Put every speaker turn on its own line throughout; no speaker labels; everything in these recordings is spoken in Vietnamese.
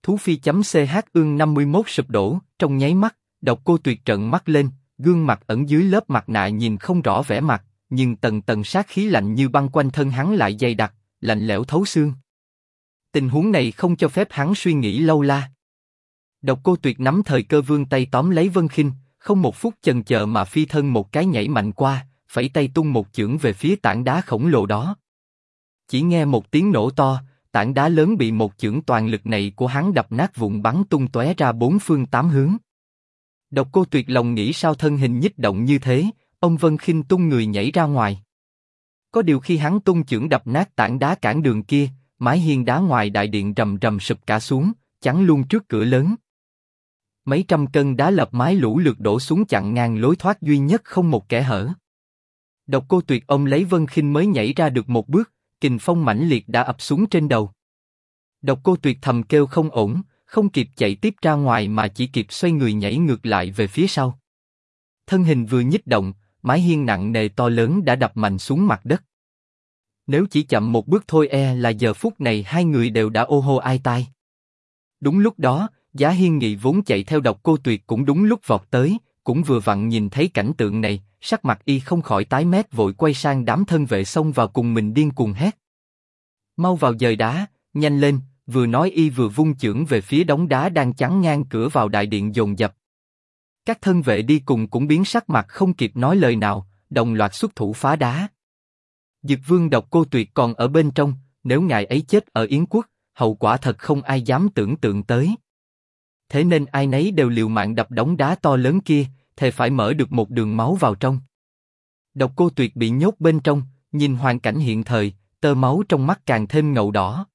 Thú phi.ch ương 51 sụp đổ, trong nháy mắt, Độc Cô Tuyệt trợn mắt lên, gương mặt ẩn dưới lớp mặt nạ nhìn không rõ vẻ mặt, nhưng tầng tầng sát khí lạnh như băng quanh thân hắn lại dày đặc, lạnh lẽo thấu xương. Tình huống này không cho phép hắn suy nghĩ lâu la. Độc Cô Tuyệt nắm thời cơ vươn tay tóm lấy Vân Khinh, không một phút chần chờ mà phi thân một cái nhảy mạnh qua, phẩy tay tung một chưởng về phía tảng đá khổng lồ đó. Chỉ nghe một tiếng nổ to, tảng đá lớn bị một chưởng toàn lực này của hắn đập nát vụn bắn tung tóe ra bốn phương tám hướng. Độc Cô Tuyệt lòng nghĩ sao thân hình nhích động như thế, ông Vân Khinh tung người nhảy ra ngoài. Có điều khi hắn tung chưởng đập nát tảng đá cản đường kia, mái hiên đá ngoài đại điện rầm rầm sụp cả xuống, chắn luôn trước cửa lớn. Mấy trăm cân đá lập mái lũ lượt đổ xuống chặn ngang lối thoát duy nhất không một kẽ hở. Độc Cô Tuyệt ôm lấy Vân Khinh mới nhảy ra được một bước, kình phong mãnh liệt đã ập xuống trên đầu. Độc Cô Tuyệt thầm kêu không ổn, không kịp chạy tiếp ra ngoài mà chỉ kịp xoay người nhảy ngược lại về phía sau. Thân hình vừa nhích động, mái hiên nặng nề to lớn đã đập mạnh xuống mặt đất. Nếu chỉ chậm một bước thôi là giờ phút này hai người đều đã ô hô ai tai. Đúng lúc đó, Giá Hiên Nghị vốn chạy theo Độc Cô Tuyệt cũng đúng lúc vọt tới, cũng vừa vặn nhìn thấy cảnh tượng này, sắc mặt y không khỏi tái mét vội quay sang đám thân vệ xông vào cùng mình điên cuồng hét. Mau vào dời đá, nhanh lên, vừa nói y vừa vung chưởng về phía đống đá đang chắn ngang cửa vào đại điện dồn dập. Các thân vệ đi cùng cũng biến sắc mặt không kịp nói lời nào, đồng loạt xuất thủ phá đá. Dực Vương Độc Cô Tuyệt còn ở bên trong, nếu ngài ấy chết ở Yến Quốc, hậu quả thật không ai dám tưởng tượng tới. Thế nên ai nấy đều liều mạng đập đống đá to lớn kia, thề phải mở được một đường máu vào trong. Độc Cô Tuyệt bị nhốt bên trong, nhìn hoàn cảnh hiện thời, tơ máu trong mắt càng thêm ngầu đỏ.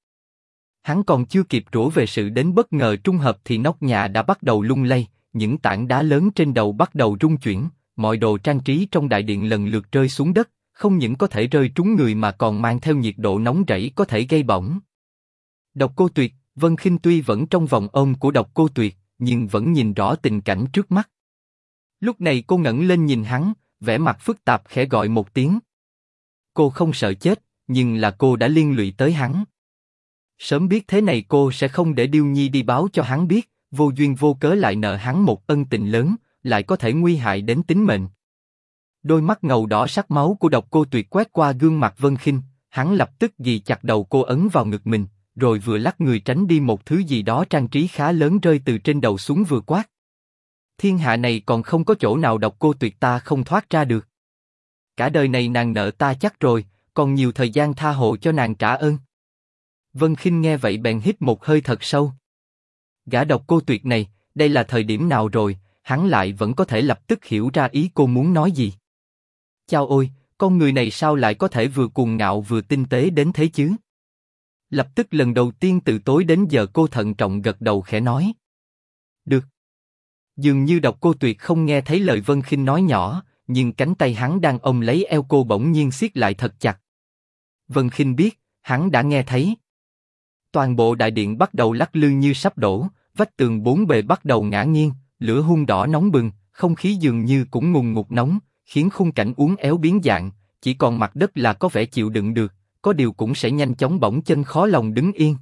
Hắn còn chưa kịp rủa về sự đến bất ngờ trung hợp thì nóc nhà đã bắt đầu lung lay, những tảng đá lớn trên đầu bắt đầu rung chuyển, mọi đồ trang trí trong đại điện lần lượt rơi xuống đất, không những có thể rơi trúng người mà còn mang theo nhiệt độ nóng rẫy có thể gây bỏng. Độc Cô Tuyệt, Vân Khinh tuy vẫn trong vòng ôm của Độc Cô Tuyệt, nhưng vẫn nhìn rõ tình cảnh trước mắt. Lúc này cô ngẩng lên nhìn hắn, vẻ mặt phức tạp khẽ gọi một tiếng. Cô không sợ chết, nhưng là cô đã liên lụy tới hắn. Sớm biết thế này cô sẽ không để Điêu Nhi đi báo cho hắn biết, vô duyên vô cớ lại nợ hắn một ân tình lớn, lại có thể nguy hại đến tính mệnh. Đôi mắt ngầu đỏ sắc máu của Độc Cô Tuyệt quét qua gương mặt Vân Khinh, hắn lập tức ghì chặt đầu cô ấn vào ngực mình, rồi vừa lắc người tránh đi một thứ gì đó trang trí khá lớn rơi từ trên đầu xuống vừa quát. Thiên hạ này còn không có chỗ nào Độc Cô Tuyệt ta không thoát ra được. Cả đời này nàng nợ ta chắc rồi, còn nhiều thời gian tha hộ cho nàng trả ơn. Vân Khinh nghe vậy bèn hít một hơi thật sâu. Gã Độc Cô Tuyệt này, đây là thời điểm nào rồi, hắn lại vẫn có thể lập tức hiểu ra ý cô muốn nói gì. Chao ôi, con người này sao lại có thể vừa cuồng ngạo vừa tinh tế đến thế chứ? Lập tức lần đầu tiên từ tối đến giờ cô thận trọng gật đầu khẽ nói. Được. Dường như Độc Cô Tuyệt không nghe thấy lời Vân Khinh nói nhỏ, nhưng cánh tay hắn đang ôm lấy eo cô bỗng nhiên siết lại thật chặt. Vân Khinh biết, hắn đã nghe thấy. Toàn bộ đại điện bắt đầu lắc lư như sắp đổ, vách tường bốn bề bắt đầu ngã nghiêng, lửa hun đỏ nóng bừng, không khí dường như cũng ngùn ngụt nóng, khiến khung cảnh uốn éo biến dạng, chỉ còn mặt đất là có vẻ chịu đựng được, có điều cũng sẽ nhanh chóng bỗng chân khó lòng đứng yên.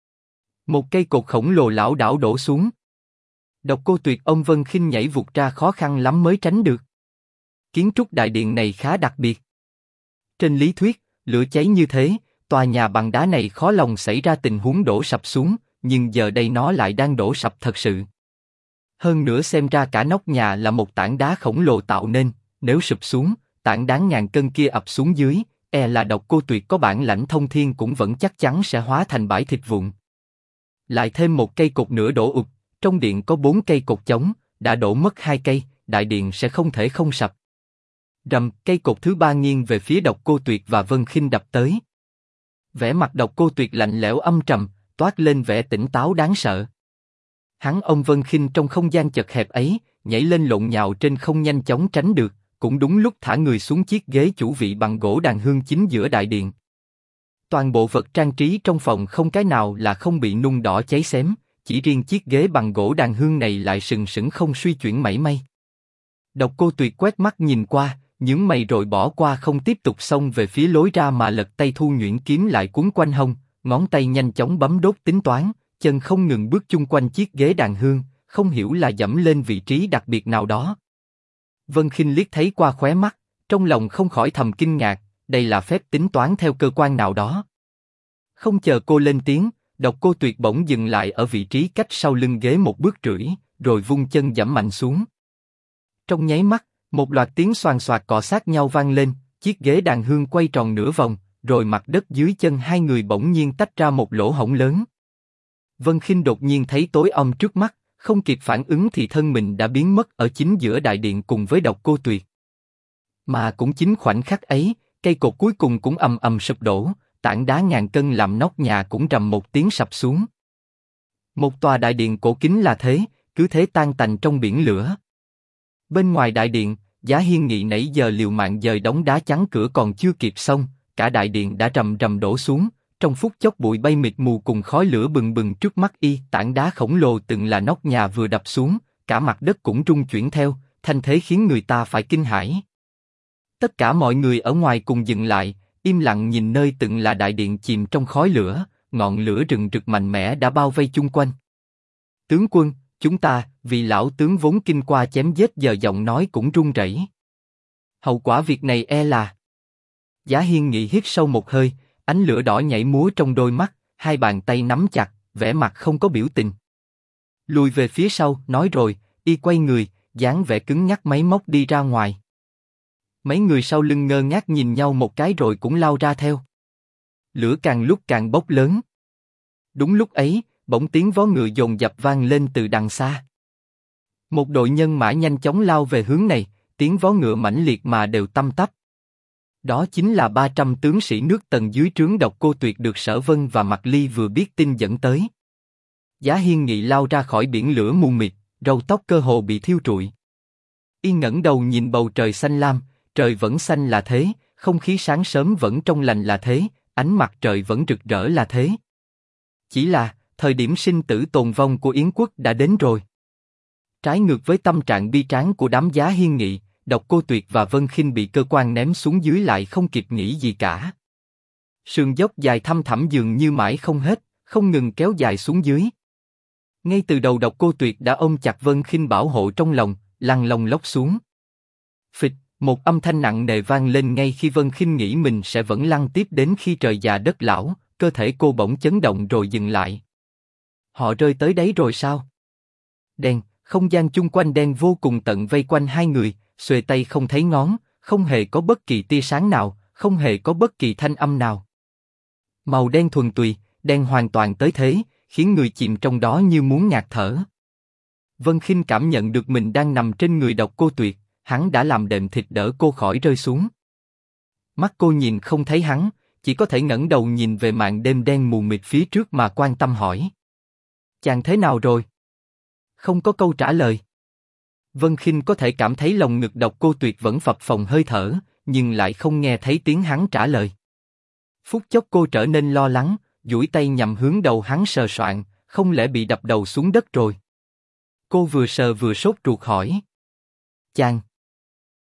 Một cây cột khổng lồ lảo đảo đổ xuống. Độc Cô Tuyệt ông Vân Khinh nhảy vụt ra khó khăn lắm mới tránh được. Kiến trúc đại điện này khá đặc biệt. Trên lý thuyết, lửa cháy như thế, tòa nhà bằng đá này khó lòng xảy ra tình huống đổ sập xuống, nhưng giờ đây nó lại đang đổ sập thật sự. Hơn nữa xem ra cả nóc nhà là một tảng đá khổng lồ tạo nên, nếu sụp xuống, tảng đá ngàn cân kia ập xuống dưới, là Độc Cô Tuyệt có bản lãnh thông thiên cũng vẫn chắc chắn sẽ hóa thành bãi thịt vụn. Lại thêm một cây cột nữa đổ ụp, trong điện có 4 cây cột chống, đã đổ mất 2 cây, đại điện sẽ không thể không sập. Rầm, cây cột thứ 3 nghiêng về phía Độc Cô Tuyệt và Vân Khinh đập tới. Vẻ mặt Độc Cô Tuyệt lạnh lẽo âm trầm, toát lên vẻ tỉnh táo đáng sợ. Hắn ôm Vân Khinh trong không gian chật hẹp ấy, nhảy lên lộn nhào trên không nhanh chóng tránh được, cũng đúng lúc thả người xuống chiếc ghế chủ vị bằng gỗ đàn hương chính giữa đại điện. Toàn bộ vật trang trí trong phòng không cái nào là không bị nung đỏ cháy xém, chỉ riêng chiếc ghế bằng gỗ đàn hương này lại sừng sững không suy chuyển mảy may. Độc Cô Tuyệt quét mắt nhìn qua, nhướng mày rồi bỏ qua không tiếp tục xông về phía lối ra mà lật tay thu nhuyễn kiếm lại cuốn quanh hông, ngón tay nhanh chóng bấm đốt tính toán, chân không ngừng bước chung quanh chiếc ghế đàn hương, không hiểu là dẫm lên vị trí đặc biệt nào đó. Vân Khinh liếc thấy qua khóe mắt, trong lòng không khỏi thầm kinh ngạc, đây là phép tính toán theo cơ quan nào đó. Không chờ cô lên tiếng, Độc Cô Tuyệt bỗng dừng lại ở vị trí cách sau lưng ghế một bước rưỡi, rồi vung chân giẫm mạnh xuống. Trong nháy mắt, một loạt tiếng xoàn xoạc cọ sát nhau vang lên, chiếc ghế đàn hương quay tròn nửa vòng, rồi mặt đất dưới chân hai người bỗng nhiên tách ra một lỗ hổng lớn. Vân Khinh đột nhiên thấy tối om trước mắt, không kịp phản ứng thì thân mình đã biến mất ở chính giữa đại điện cùng với Độc Cô Tuyệt. Mà cũng chính khoảnh khắc ấy, cây cột cuối cùng cũng ầm ầm sụp đổ, tảng đá ngàn cân làm nóc nhà cũng rầm một tiếng sập xuống. Một tòa đại điện cổ kính là thế, cứ thế tan tành trong biển lửa. Bên ngoài đại điện, Giá Hiên Nghị nãy giờ liều mạng dời đống đá chắn cửa còn chưa kịp xong, cả đại điện đã rầm rầm đổ xuống. Trong phút chốc bụi bay mịt mù cùng khói lửa bừng bừng trước mắt y, tảng đá khổng lồ từng là nóc nhà vừa đập xuống, cả mặt đất cũng rung chuyển theo, thanh thế khiến người ta phải kinh hãi. Tất cả mọi người ở ngoài cùng dừng lại, im lặng nhìn nơi từng là đại điện chìm trong khói lửa, ngọn lửa rừng rực mạnh mẽ đã bao vây chung quanh. Tướng quân, chúng ta, vị lão tướng vốn kinh qua chém giết giờ giọng nói cũng run rẩy. Hậu quả việc này e là... Giá Hiên Nghị hít sâu một hơi, ánh lửa đỏ nhảy múa trong đôi mắt, hai bàn tay nắm chặt, vẻ mặt không có biểu tình. Lùi về phía sau, nói rồi, y quay người, dáng vẻ cứng nhắc máy móc đi ra ngoài. Mấy người sau lưng ngơ ngác nhìn nhau một cái rồi cũng lao ra theo. Lửa càng lúc càng bốc lớn. Đúng lúc ấy, bỗng tiếng vó ngựa dồn dập vang lên từ đằng xa. Một đội nhân mã nhanh chóng lao về hướng này, tiếng vó ngựa mãnh liệt mà đều tăm tắp. Đó chính là 300 tướng sĩ nước Tần dưới trướng Độc Cô Tuyệt được Sở Vân và Mạc Ly vừa biết tin dẫn tới. Giá Hiên Nghị lao ra khỏi biển lửa mù mịt, râu tóc cơ hồ bị thiêu trụi. Y ngẩng đầu nhìn bầu trời xanh lam, trời vẫn xanh là thế, không khí sáng sớm vẫn trong lành là thế, ánh mặt trời vẫn rực rỡ là thế. Chỉ là, thời điểm sinh tử tồn vong của Yến quốc đã đến rồi. Trái ngược với tâm trạng bi tráng của đám Giá Hiên Nghị, Độc Cô Tuyệt và Vân Khinh bị cơ quan ném xuống dưới lại không kịp nghĩ gì cả. Sườn dốc dài thăm thẳm dường như mãi không hết, không ngừng kéo dài xuống dưới. Ngay từ đầu Độc Cô Tuyệt đã ôm chặt Vân Khinh bảo hộ trong lòng, lăn lông lốc xuống. Phịch, một âm thanh nặng nề vang lên ngay khi Vân Khinh nghĩ mình sẽ vẫn lăn tiếp đến khi trời già đất lão, cơ thể cô bỗng chấn động rồi dừng lại. Họ rơi tới đấy rồi sao? Đen, không gian chung quanh đen vô cùng tận vây quanh hai người, xuề tay không thấy ngón, không hề có bất kỳ tia sáng nào, không hề có bất kỳ thanh âm nào. Màu đen thuần túy, đen hoàn toàn tới thế, khiến người chìm trong đó như muốn ngạt thở. Vân Khinh cảm nhận được mình đang nằm trên người Độc Cô Tuyệt, hắn đã làm đệm thịt đỡ cô khỏi rơi xuống. Mắt cô nhìn không thấy hắn, chỉ có thể ngẩng đầu nhìn về màn đêm đen mù mịt phía trước mà quan tâm hỏi. Chàng thế nào rồi? Không có câu trả lời. Vân Khinh có thể cảm thấy lòng ngực Độc Cô Tuyệt vẫn phập phồng hơi thở, nhưng lại không nghe thấy tiếng hắn trả lời. Phút chốc cô trở nên lo lắng, duỗi tay nhằm hướng đầu hắn sờ soạng, không lẽ bị đập đầu xuống đất rồi? Cô vừa sờ vừa sốt ruột hỏi. Chàng,